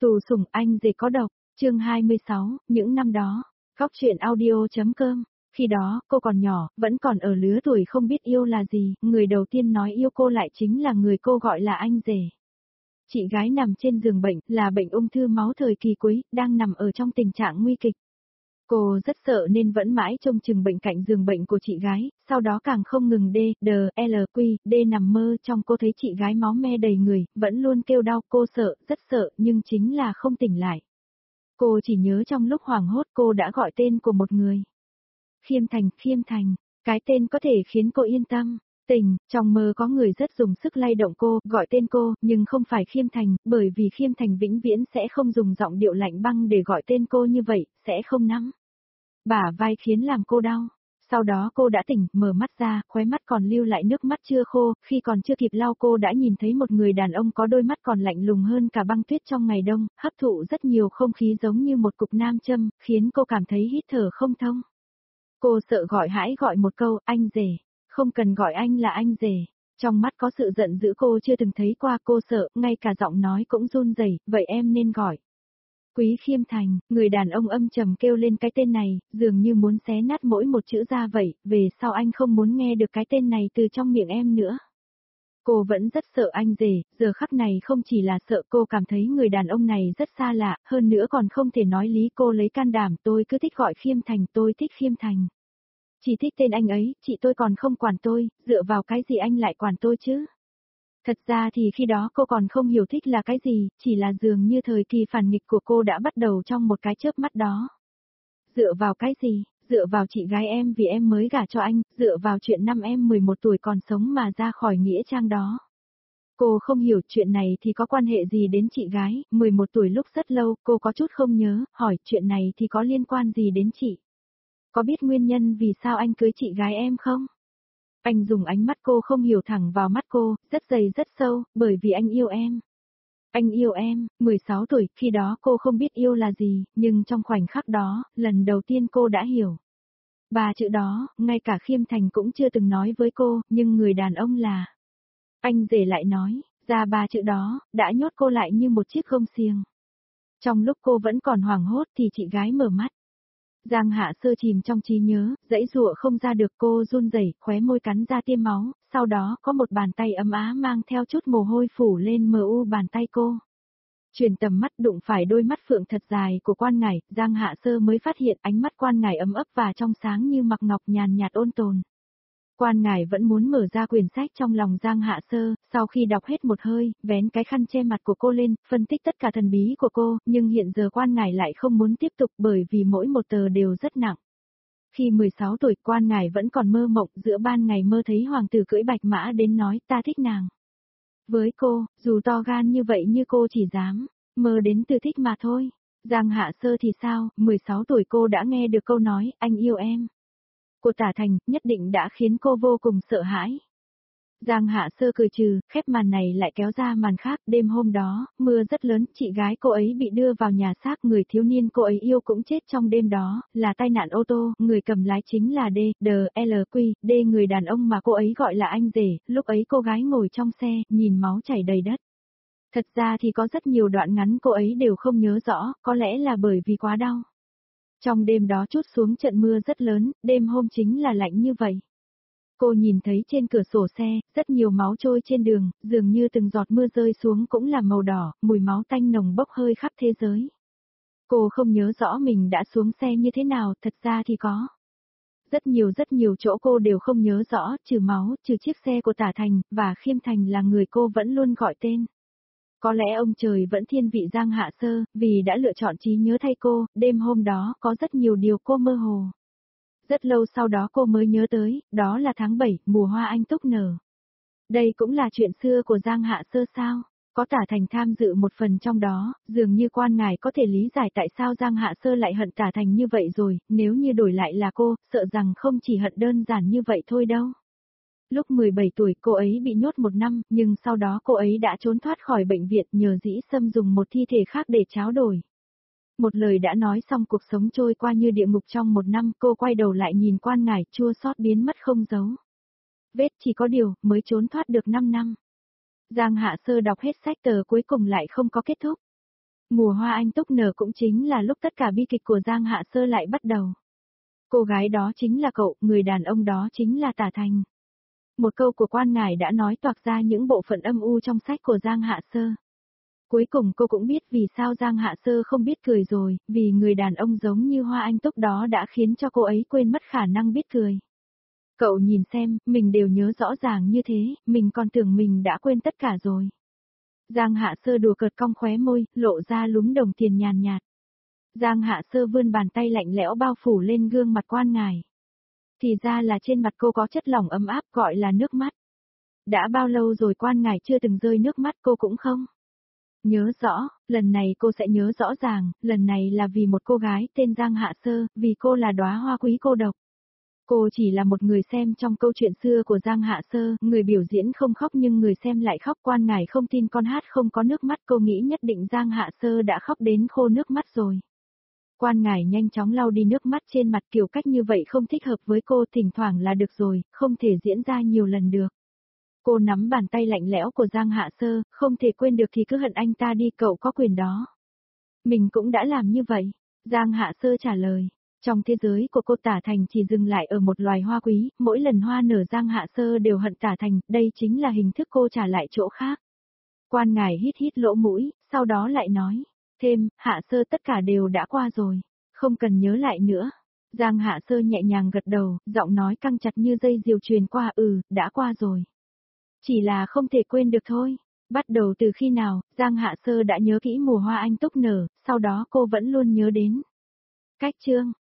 Tù sủng anh rể có độc, chương 26, những năm đó, góc truyện audio.com. Khi đó, cô còn nhỏ, vẫn còn ở lứa tuổi không biết yêu là gì, người đầu tiên nói yêu cô lại chính là người cô gọi là anh rể. Chị gái nằm trên giường bệnh, là bệnh ung thư máu thời kỳ cuối, đang nằm ở trong tình trạng nguy kịch. Cô rất sợ nên vẫn mãi trông chừng bệnh cạnh giường bệnh của chị gái, sau đó càng không ngừng D nằm mơ trong cô thấy chị gái máu me đầy người, vẫn luôn kêu đau, cô sợ, rất sợ, nhưng chính là không tỉnh lại. Cô chỉ nhớ trong lúc hoảng hốt cô đã gọi tên của một người. Khiêm Thành, cái tên có thể khiến cô yên tâm. Tỉnh, trong mơ có người rất dùng sức lay động cô, gọi tên cô, nhưng không phải Khiêm Thành, bởi vì Khiêm Thành vĩnh viễn sẽ không dùng giọng điệu lạnh băng để gọi tên cô như vậy, sẽ không nắm bả vai khiến làm cô đau. Sau đó cô đã tỉnh, mở mắt ra, khóe mắt còn lưu lại nước mắt chưa khô, khi còn chưa kịp lau cô đã nhìn thấy một người đàn ông có đôi mắt còn lạnh lùng hơn cả băng tuyết trong ngày đông, hấp thụ rất nhiều không khí giống như một cục nam châm, khiến cô cảm thấy hít thở không thông. Cô sợ gọi hãi gọi một câu, anh rể, không cần gọi anh là anh rể. Trong mắt có sự giận dữ cô chưa từng thấy qua, cô sợ, ngay cả giọng nói cũng run rẩy, vậy em nên gọi Quý Khiêm Thành. Người đàn ông âm trầm kêu lên cái tên này, dường như muốn xé nát mỗi một chữ ra vậy, về sau anh không muốn nghe được cái tên này từ trong miệng em nữa. Cô vẫn rất sợ anh rể, giờ khắc này không chỉ là sợ, cô cảm thấy người đàn ông này rất xa lạ, hơn nữa còn không thể nói lý. Cô lấy can đảm, tôi cứ thích gọi Khiêm Thành, tôi thích Khiêm Thành. Chỉ thích tên anh ấy, chị tôi còn không quản tôi, dựa vào cái gì anh lại quản tôi chứ? Thật ra thì khi đó cô còn không hiểu thích là cái gì, chỉ là dường như thời kỳ phản nghịch của cô đã bắt đầu trong một cái chớp mắt đó. Dựa vào cái gì? Dựa vào chị gái em vì em mới gả cho anh, dựa vào chuyện năm em 11 tuổi còn sống mà ra khỏi nghĩa trang đó. Cô không hiểu chuyện này thì có quan hệ gì đến chị gái, 11 tuổi lúc rất lâu, cô có chút không nhớ, hỏi chuyện này thì có liên quan gì đến chị? Có biết nguyên nhân vì sao anh cưới chị gái em không? Anh dùng ánh mắt cô không hiểu thẳng vào mắt cô, rất dày rất sâu, bởi vì anh yêu em. Anh yêu em, 16 tuổi, khi đó cô không biết yêu là gì, nhưng trong khoảnh khắc đó, lần đầu tiên cô đã hiểu. Ba chữ đó, ngay cả Khiêm Thành cũng chưa từng nói với cô, nhưng người đàn ông là anh rể lại nói, ra ba chữ đó, đã nhốt cô lại như một chiếc gông xiềng. Trong lúc cô vẫn còn hoảng hốt thì chị gái mở mắt. Giang Hạ Sơ chìm trong trí nhớ, dãy dụa không ra được, cô run rẩy, khóe môi cắn ra tiêm máu, sau đó có một bàn tay ấm á mang theo chút mồ hôi phủ lên mờ u bàn tay cô. Chuyển tầm mắt đụng phải đôi mắt phượng thật dài của Quan Ngải, Giang Hạ Sơ mới phát hiện ánh mắt Quan Ngải ấm ấp và trong sáng như mặc ngọc nhàn nhạt ôn tồn. Quan Ngải vẫn muốn mở ra quyển sách trong lòng Giang Hạ Sơ, sau khi đọc hết một hơi, vén cái khăn che mặt của cô lên, phân tích tất cả thần bí của cô, nhưng hiện giờ Quan Ngải lại không muốn tiếp tục bởi vì mỗi một tờ đều rất nặng. Khi 16 tuổi, Quan Ngải vẫn còn mơ mộng, giữa ban ngày mơ thấy hoàng tử cưỡi bạch mã đến nói ta thích nàng. Với cô, dù to gan như vậy như cô chỉ dám mơ đến từ thích mà thôi. Giang Hạ Sơ thì sao, 16 tuổi cô đã nghe được câu nói, anh yêu em của Tả Thành, nhất định đã khiến cô vô cùng sợ hãi. Giang Hạ Sơ cười trừ, khép màn này lại kéo ra màn khác, đêm hôm đó, mưa rất lớn, chị gái cô ấy bị đưa vào nhà xác, người thiếu niên cô ấy yêu cũng chết trong đêm đó, là tai nạn ô tô, người cầm lái chính là D, người đàn ông mà cô ấy gọi là anh rể, lúc ấy cô gái ngồi trong xe, nhìn máu chảy đầy đất. Thật ra thì có rất nhiều đoạn ngắn cô ấy đều không nhớ rõ, có lẽ là bởi vì quá đau. Trong đêm đó trút xuống trận mưa rất lớn, đêm hôm chính là lạnh như vậy. Cô nhìn thấy trên cửa sổ xe, rất nhiều máu trôi trên đường, dường như từng giọt mưa rơi xuống cũng là màu đỏ, mùi máu tanh nồng bốc hơi khắp thế giới. Cô không nhớ rõ mình đã xuống xe như thế nào, thật ra thì có. Rất nhiều chỗ cô đều không nhớ rõ, trừ máu, trừ chiếc xe của Tả Thành, và Khiêm Thành là người cô vẫn luôn gọi tên. Có lẽ ông trời vẫn thiên vị Giang Hạ Sơ, vì đã lựa chọn trí nhớ thay cô, đêm hôm đó có rất nhiều điều cô mơ hồ. Rất lâu sau đó cô mới nhớ tới, đó là tháng 7, mùa hoa anh túc nở. Đây cũng là chuyện xưa của Giang Hạ Sơ sao? Có Tả Thành tham dự một phần trong đó, dường như Quan Ngải có thể lý giải tại sao Giang Hạ Sơ lại hận Tả Thành như vậy rồi, nếu như đổi lại là cô, sợ rằng không chỉ hận đơn giản như vậy thôi đâu. Lúc 17 tuổi cô ấy bị nhốt 1 năm, nhưng sau đó cô ấy đã trốn thoát khỏi bệnh viện nhờ Dĩ Sâm dùng một thi thể khác để tráo đổi. Một lời đã nói xong cuộc sống trôi qua như địa ngục trong 1 năm, cô quay đầu lại nhìn Quan Ngải chua xót biến mất không dấu vết, chỉ có điều, mới trốn thoát được 5 năm. Giang Hạ Sơ đọc hết sách tờ cuối cùng lại không có kết thúc. Mùa hoa anh túc nở cũng chính là lúc tất cả bi kịch của Giang Hạ Sơ lại bắt đầu. Cô gái đó chính là cậu, người đàn ông đó chính là Tả Thành. Một câu của quan ngải đã nói toạc ra những bộ phận âm u trong sách của Giang Hạ Sơ. Cuối cùng cô cũng biết vì sao Giang Hạ Sơ không biết cười rồi, vì người đàn ông giống như hoa anh túc đó đã khiến cho cô ấy quên mất khả năng biết cười. Cậu nhìn xem, mình đều nhớ rõ ràng như thế, mình còn tưởng mình đã quên tất cả rồi. Giang Hạ Sơ đùa cợt cong khóe môi, lộ ra lúm đồng tiền nhàn nhạt. Giang Hạ Sơ vươn bàn tay lạnh lẽo bao phủ lên gương mặt quan ngải. Thì ra là trên mặt cô có chất lỏng ấm áp gọi là nước mắt. Đã bao lâu rồi quan ngải chưa từng rơi nước mắt cô cũng không? Nhớ rõ, lần này cô sẽ nhớ rõ ràng, lần này là vì một cô gái tên Giang Hạ Sơ, vì cô là đóa hoa quý cô độc. Cô chỉ là một người xem trong câu chuyện xưa của Giang Hạ Sơ, người biểu diễn không khóc nhưng người xem lại khóc. Quan ngải không tin con hát không có nước mắt, cô nghĩ nhất định Giang Hạ Sơ đã khóc đến khô nước mắt rồi. Quan ngải nhanh chóng lau đi nước mắt trên mặt, kiểu cách như vậy không thích hợp với cô, thỉnh thoảng là được rồi, không thể diễn ra nhiều lần được. Cô nắm bàn tay lạnh lẽo của Giang Hạ Sơ, không thể quên được thì cứ hận anh ta đi, cậu có quyền đó. Mình cũng đã làm như vậy. Giang Hạ Sơ trả lời. Trong thế giới của cô, Tả Thành chỉ dừng lại ở một loài hoa quý, mỗi lần hoa nở Giang Hạ Sơ đều hận Tả Thành, đây chính là hình thức cô trả lại chỗ khác. Quan ngải hít hít lỗ mũi, sau đó lại nói. Thêm, Hạ Sơ tất cả đều đã qua rồi, không cần nhớ lại nữa. Giang Hạ Sơ nhẹ nhàng gật đầu, giọng nói căng chặt như dây diều truyền qua, đã qua rồi. Chỉ là không thể quên được thôi. Bắt đầu từ khi nào, Giang Hạ Sơ đã nhớ kỹ mùa hoa anh túc nở, sau đó cô vẫn luôn nhớ đến. Cách chương